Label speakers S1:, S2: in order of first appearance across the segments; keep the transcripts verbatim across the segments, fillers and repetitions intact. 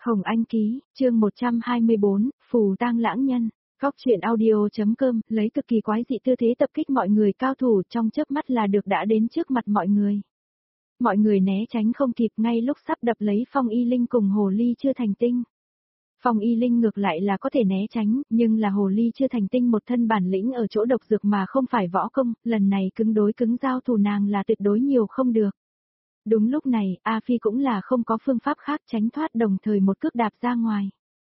S1: Hồng Anh ký, chương một trăm hai mươi bốn, Phù tang lãng nhân. Góc truyện audio.com, lấy cực kỳ quái dị tư thế tập kích mọi người, cao thủ trong chớp mắt là được đã đến trước mặt mọi người. Mọi người né tránh không kịp, ngay lúc sắp đập lấy Phong Y Linh cùng Hồ Ly chưa thành tinh. Phong Y Linh ngược lại là có thể né tránh, nhưng là Hồ Ly chưa thành tinh một thân bản lĩnh ở chỗ độc dược mà không phải võ công, lần này cứng đối cứng giao thủ nàng là tuyệt đối nhiều không được. Đúng lúc này, A Phi cũng là không có phương pháp khác tránh thoát, đồng thời một cước đạp ra ngoài.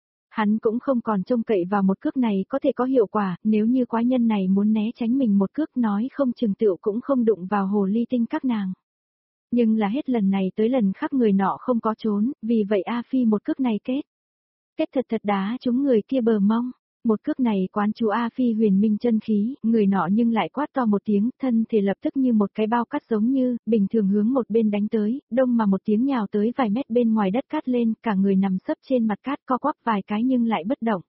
S1: Hắn cũng không còn trông cậy vào một cước này có thể có hiệu quả, nếu như quái nhân này muốn né tránh mình một cước nói không chừng tựu cũng không đụng vào Hồ Ly tinh các nàng. Nhưng là hết lần này tới lần khác người nọ không có trốn, vì vậy A Phi một cước này kết. Kết thật thật đá trúng người kia bờ mông. Một cước này quán chú A Phi huyền minh chân khí, người nọ nhưng lại quát to một tiếng, thân thể lập tức như một cái bao cát giống như, bình thường hướng một bên đánh tới, đông mà một tiếng nhào tới vài mét bên ngoài đất cát lên, cả người nằm sấp trên mặt cát co quắp vài cái nhưng lại bất động.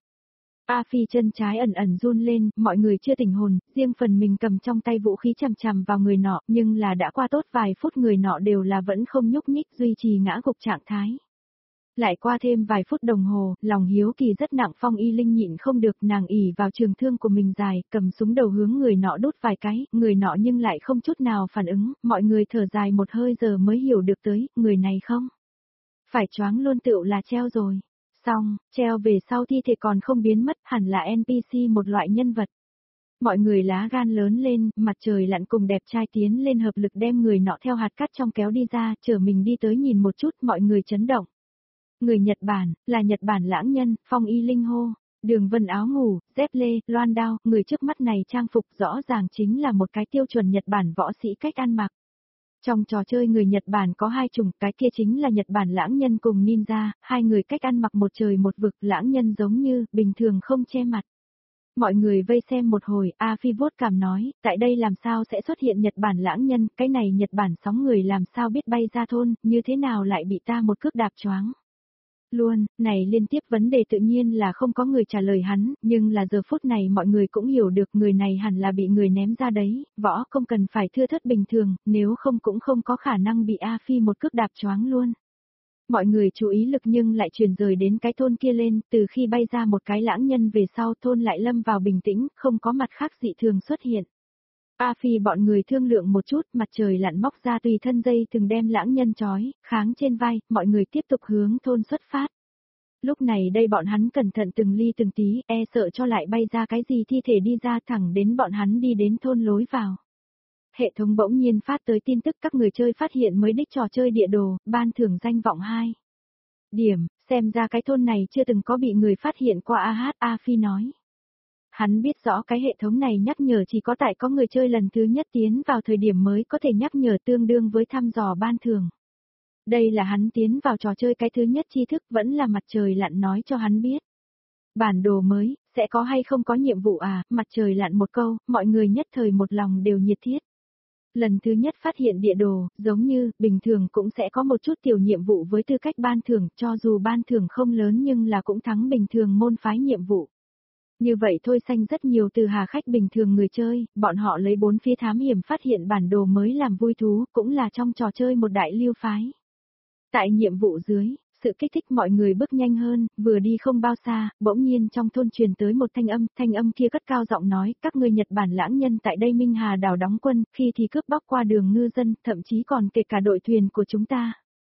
S1: A Phi chân trái ẩn ẩn run lên, mọi người chưa tỉnh hồn, riêng phần mình cầm trong tay vũ khí chằm chằm vào người nọ, nhưng là đã qua tốt vài phút người nọ đều là vẫn không nhúc nhích, duy trì ngã gục trạng thái. Lại qua thêm vài phút đồng hồ, lòng hiếu kỳ rất nặng, Phong Y Linh nhịn không được, nàng ỉ vào trường thương của mình dài, cầm súng đầu hướng người nọ đốt vài cái, người nọ nhưng lại không chút nào phản ứng, mọi người thở dài một hơi giờ mới hiểu được tới, người này không phải choáng luôn tựu là treo rồi. Xong, treo về sau thi thể còn không biến mất, hẳn là en pê xê một loại nhân vật. Mọi người lá gan lớn lên, mặt trời lặn cùng đẹp trai tiến lên hợp lực đem người nọ theo hạt cát trong kéo đi ra, chở mình đi tới nhìn một chút, mọi người chấn động. Người Nhật Bản, là Nhật Bản lãng nhân, Phong Y Linh hô, đường vân áo ngủ, dép lê, loan đao, người trước mắt này trang phục rõ ràng chính là một cái tiêu chuẩn Nhật Bản võ sĩ cách ăn mặc. Trong trò chơi người Nhật Bản có hai chủng, cái kia chính là Nhật Bản lãng nhân cùng ninja, hai người cách ăn mặc một trời một vực, lãng nhân giống như, bình thường không che mặt. Mọi người vây xem một hồi, A Phi vuốt cảm nói, tại đây làm sao sẽ xuất hiện Nhật Bản lãng nhân, cái này Nhật Bản sóng người làm sao biết bay ra thôn, như thế nào lại bị ta một cước đạp choáng. Luôn, này liên tiếp vấn đề tự nhiên là không có người trả lời hắn, nhưng là giờ phút này mọi người cũng hiểu được người này hẳn là bị người ném ra đấy, võ không cần phải thưa thớt bình thường, nếu không cũng không có khả năng bị A Phi một cước đạp choáng luôn. Mọi người chú ý lực nhưng lại truyền rời đến cái thôn kia lên, từ khi bay ra một cái lãng nhân về sau thôn lại lâm vào bình tĩnh, không có mặt khác dị thường xuất hiện. A Phi bọn người thương lượng một chút, mặt trời lặn móc ra tùy thân dây từng đem lãng nhân trói, kháng trên vai, mọi người tiếp tục hướng thôn xuất phát. Lúc này đây bọn hắn cẩn thận từng ly từng tí, e sợ cho lại bay ra cái gì thi thể đi ra, thẳng đến bọn hắn đi đến thôn lối vào. Hệ thống bỗng nhiên phát tới tin tức các người chơi phát hiện mới đích trò chơi địa đồ, ban thưởng danh vọng hai điểm, xem ra cái thôn này chưa từng có bị người phát hiện qua. A hát A Phi nói. Hắn biết rõ cái hệ thống này nhắc nhở chỉ có tại có người chơi lần thứ nhất tiến vào thời điểm mới có thể nhắc nhở, tương đương với thăm dò ban thưởng. Đây là hắn tiến vào trò chơi cái thứ nhất tri thức, vẫn là mặt trời lặn nói cho hắn biết. Bản đồ mới, sẽ có hay không có nhiệm vụ à, mặt trời lặn một câu, mọi người nhất thời một lòng đều nhiệt thiết. Lần thứ nhất phát hiện địa đồ, giống như, bình thường cũng sẽ có một chút tiểu nhiệm vụ với tư cách ban thưởng, cho dù ban thưởng không lớn nhưng là cũng thắng bình thường môn phái nhiệm vụ. Như vậy thôi xanh rất nhiều từ hà khách bình thường người chơi, bọn họ lấy bốn phía thám hiểm phát hiện bản đồ mới làm vui thú, cũng là trong trò chơi một đại lưu phái. Tại nhiệm vụ dưới, sự kích thích mọi người bước nhanh hơn, vừa đi không bao xa, bỗng nhiên trong thôn truyền tới một thanh âm, thanh âm kia cất cao giọng nói, các ngươi Nhật Bản lãng nhân tại đây Minh Hà đảo đóng quân, khi thì cướp bóc qua đường ngư dân, thậm chí còn kể cả đội thuyền của chúng ta.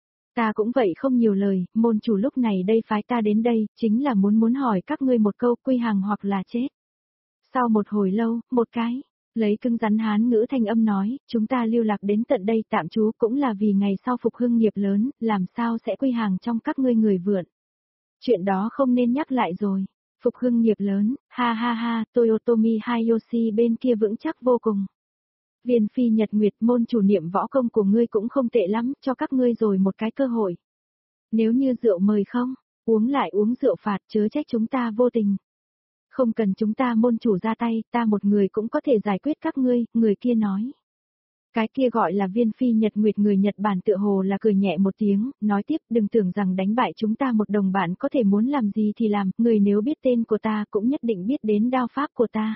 S1: Ta cũng vậy không nhiều lời, môn chủ lúc này đây phái ta đến đây, chính là muốn muốn hỏi các ngươi một câu, quy hàng hoặc là chết. Sau một hồi lâu, một cái, lấy cứng rắn Hán ngữ thanh âm nói, chúng ta lưu lạc đến tận đây tạm trú cũng là vì ngày sau phục hưng nghiệp lớn, làm sao sẽ quy hàng trong các ngươi người vượn. Chuyện đó không nên nhắc lại rồi. Phục hưng nghiệp lớn, ha ha ha, Toyotomi Hayashi bên kia vững chắc vô cùng. Viên phi Nhật Nguyệt, môn chủ niệm võ công của ngươi cũng không tệ lắm, cho các ngươi rồi một cái cơ hội. Nếu như rượu mời không, uống lại uống rượu phạt, chớ trách chúng ta vô tình. Không cần chúng ta môn chủ ra tay, ta một người cũng có thể giải quyết các ngươi, người kia nói. Cái kia gọi là viên phi Nhật Nguyệt người Nhật Bản tựa hồ là cười nhẹ một tiếng, nói tiếp đừng tưởng rằng đánh bại chúng ta một đồng bạn có thể muốn làm gì thì làm, người nếu biết tên của ta cũng nhất định biết đến đao pháp của ta.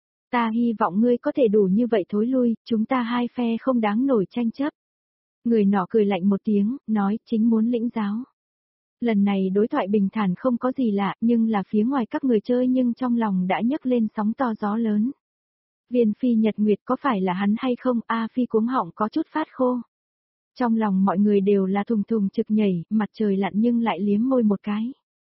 S1: Ta hy vọng ngươi có thể đủ như vậy thối lui, chúng ta hai phe không đáng nổi tranh chấp. Người nọ cười lạnh một tiếng, nói chính muốn lĩnh giáo. Lần này đối thoại bình thản không có gì lạ, nhưng là phía ngoài các người chơi nhưng trong lòng đã nhấc lên sóng to gió lớn. Viên phi nhật nguyệt có phải là hắn hay không? A Phi cuống họng có chút phát khô. Trong lòng mọi người đều là thùng thùng trực nhảy, mặt trời lặn nhưng lại liếm môi một cái.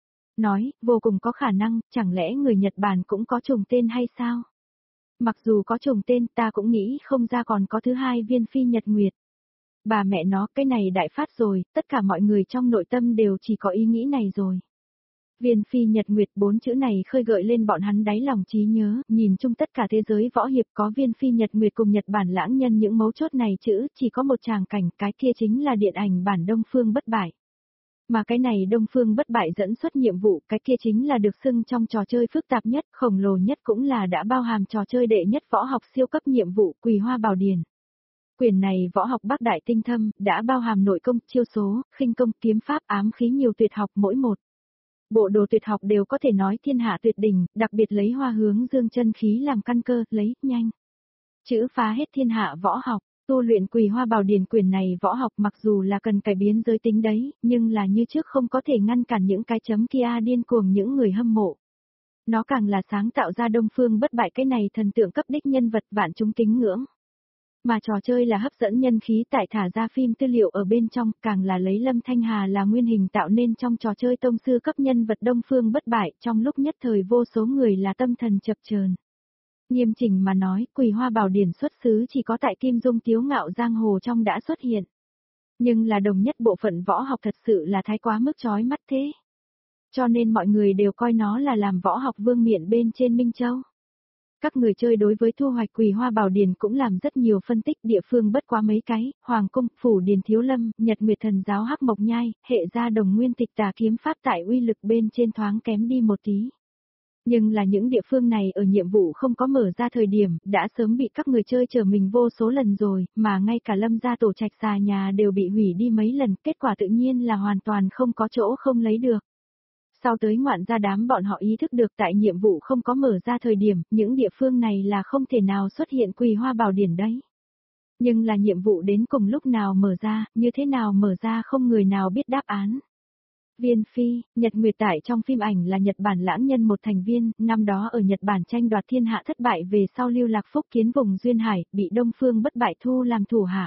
S1: Nói, vô cùng có khả năng, chẳng lẽ người Nhật Bản cũng có trùng tên hay sao? Mặc dù có trùng tên ta cũng nghĩ không ra còn có thứ hai viên phi nhật nguyệt. Bà mẹ nó, cái này đại phát rồi, tất cả mọi người trong nội tâm đều chỉ có ý nghĩ này rồi. Viên phi nhật nguyệt bốn chữ này khơi gợi lên bọn hắn đáy lòng trí nhớ, nhìn chung tất cả thế giới võ hiệp có viên phi nhật nguyệt cùng Nhật Bản lãng nhân những mấu chốt này chữ, chỉ có một tràng cảnh, cái kia chính là điện ảnh bản Đông Phương bất bại. Mà cái này Đông Phương bất bại dẫn xuất nhiệm vụ, cái kia chính là được xưng trong trò chơi phức tạp nhất, khổng lồ nhất cũng là đã bao hàm trò chơi đệ nhất võ học siêu cấp nhiệm vụ Quỳ Hoa Bảo Điển. Quyền này võ học bác đại tinh thâm, đã bao hàm nội công, chiêu số, khinh công, kiếm pháp, ám khí nhiều tuyệt học mỗi một. Bộ đồ tuyệt học đều có thể nói thiên hạ tuyệt đỉnh, đặc biệt lấy hoa hướng dương chân khí làm căn cơ, lấy, nhanh. Chữ phá hết thiên hạ võ học, tu luyện Quỳ Hoa Bảo Điển quyền này võ học mặc dù là cần cải biến giới tính đấy, nhưng là như trước không có thể ngăn cản những cái chấm kia điên cuồng những người hâm mộ. Nó càng là sáng tạo ra Đông Phương bất bại cái này thần tượng cấp đích nhân vật vạn chúng kính ngưỡng. Mà trò chơi là hấp dẫn nhân khí tại thả ra phim tư liệu ở bên trong, càng là lấy Lâm Thanh Hà là nguyên hình tạo nên trong trò chơi tông sư cấp nhân vật Đông Phương bất bại, trong lúc nhất thời vô số người là tâm thần chập chờn. Nghiêm chỉnh mà nói, Quỳ Hoa Bảo Điển xuất xứ chỉ có tại Kim Dung Tiếu Ngạo giang hồ trong đã xuất hiện. Nhưng là đồng nhất bộ phận võ học thật sự là thái quá mức chói mắt thế. Cho nên mọi người đều coi nó là làm võ học vương miện bên trên Minh Châu. Các người chơi đối với thu hoạch Quỳ Hoa Bảo Điển cũng làm rất nhiều phân tích địa phương bất quá mấy cái, Hoàng Cung, Phủ Điền Thiếu Lâm, Nhật Nguyệt Thần Giáo Hắc Mộc Nhai, hệ gia đồng nguyên tịch tà kiếm pháp tại uy lực bên trên thoáng kém đi một tí. Nhưng là những địa phương này ở nhiệm vụ không có mở ra thời điểm, đã sớm bị các người chơi chờ mình vô số lần rồi, mà ngay cả Lâm gia tổ trạch xà nhà đều bị hủy đi mấy lần, kết quả tự nhiên là hoàn toàn không có chỗ không lấy được. Sau tới ngoạn ra đám bọn họ ý thức được tại nhiệm vụ không có mở ra thời điểm, những địa phương này là không thể nào xuất hiện Quỳ Hoa Bảo Điển đấy. Nhưng là nhiệm vụ đến cùng lúc nào mở ra, như thế nào mở ra không người nào biết đáp án. Viên Phi, Nhật Nguyệt tại trong phim ảnh là Nhật Bản lãng nhân một thành viên, năm đó ở Nhật Bản tranh đoạt thiên hạ thất bại về sau lưu lạc phúc kiến vùng Duyên Hải, bị Đông Phương bất bại thu làm thủ hạ.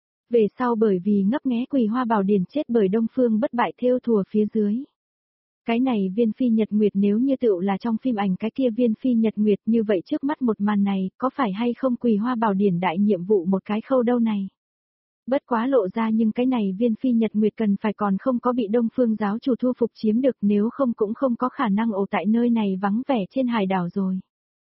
S1: Về sau bởi vì ngấp nghé Quỳ Hoa Bảo Điển chết bởi Đông Phương bất bại thêu thùa phía dưới. Cái này viên phi nhật nguyệt nếu như tựu là trong phim ảnh cái kia viên phi nhật nguyệt như vậy trước mắt một màn này, có phải hay không Quỳ Hoa Bảo Điển đại nhiệm vụ một cái khâu đâu này. Bất quá lộ ra nhưng cái này viên phi nhật nguyệt cần phải còn không có bị Đông Phương giáo chủ thu phục chiếm được, nếu không cũng không có khả năng ổ tại nơi này vắng vẻ trên hải đảo rồi.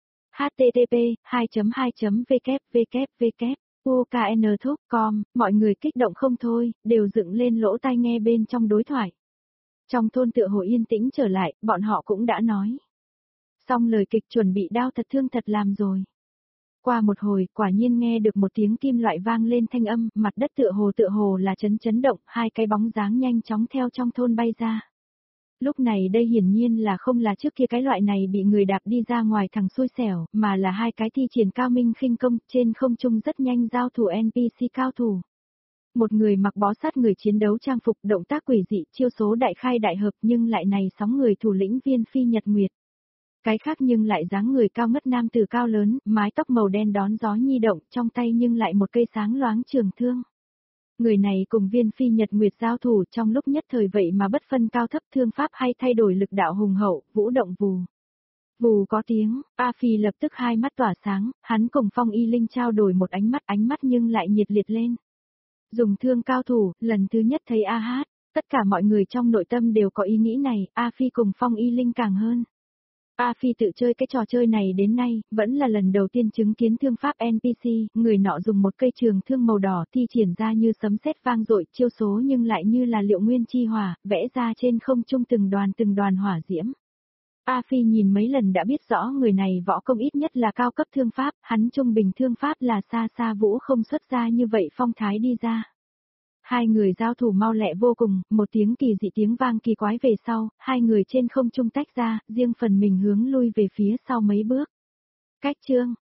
S1: H T T P hai chấm hai chấm W W W U K N Thúc com, mọi người kích động không thôi, đều dựng lên lỗ tai nghe bên trong đối thoại. Trong thôn tựa hồ yên tĩnh trở lại, bọn họ cũng đã nói. Xong lời kịch chuẩn bị đao thật thương thật làm rồi. Qua một hồi, quả nhiên nghe được một tiếng kim loại vang lên thanh âm, mặt đất tựa hồ tựa hồ là chấn chấn động, hai cái bóng dáng nhanh chóng theo trong thôn bay ra. Lúc này đây hiển nhiên là không là trước kia cái loại này bị người đạp đi ra ngoài thằng xui xẻo, mà là hai cái thi triển cao minh khinh công, trên không trung rất nhanh giao thủ N P C cao thủ. Một người mặc bó sát người chiến đấu trang phục, động tác quỷ dị, chiêu số đại khai đại hợp, nhưng lại này sóng người thủ lĩnh viên phi nhật nguyệt. Cái khác nhưng lại dáng người cao ngất nam tử cao lớn, mái tóc màu đen đón gió nhi động, trong tay nhưng lại một cây sáng loáng trường thương. Người này cùng viên phi nhật nguyệt giao thủ trong lúc nhất thời vậy mà bất phân cao thấp, thương pháp hay thay đổi lực đạo hùng hậu, vũ động vù. Vù có tiếng, A Phi lập tức hai mắt tỏa sáng, hắn cùng Phong Y Linh trao đổi một ánh mắt, ánh mắt nhưng lại nhiệt liệt lên. Dùng thương cao thủ, lần thứ nhất thấy A Hát, tất cả mọi người trong nội tâm đều có ý nghĩ này, A Phi cùng Phong Y Linh càng hơn. A Phi tự chơi cái trò chơi này đến nay, vẫn là lần đầu tiên chứng kiến thương pháp N P C, người nọ dùng một cây trường thương màu đỏ thi triển ra như sấm sét vang dội, chiêu số nhưng lại như là liệu nguyên chi hỏa, vẽ ra trên không trung từng đoàn từng đoàn hỏa diễm. A Phi nhìn mấy lần đã biết rõ người này võ công ít nhất là cao cấp thương pháp, hắn trung bình thương pháp là xa xa vũ không xuất ra như vậy phong thái đi ra. Hai người giao thủ mau lẹ vô cùng, một tiếng kỳ dị tiếng vang kỳ quái về sau, hai người trên không trung tách ra, riêng phần mình hướng lui về phía sau mấy bước. Cách chương,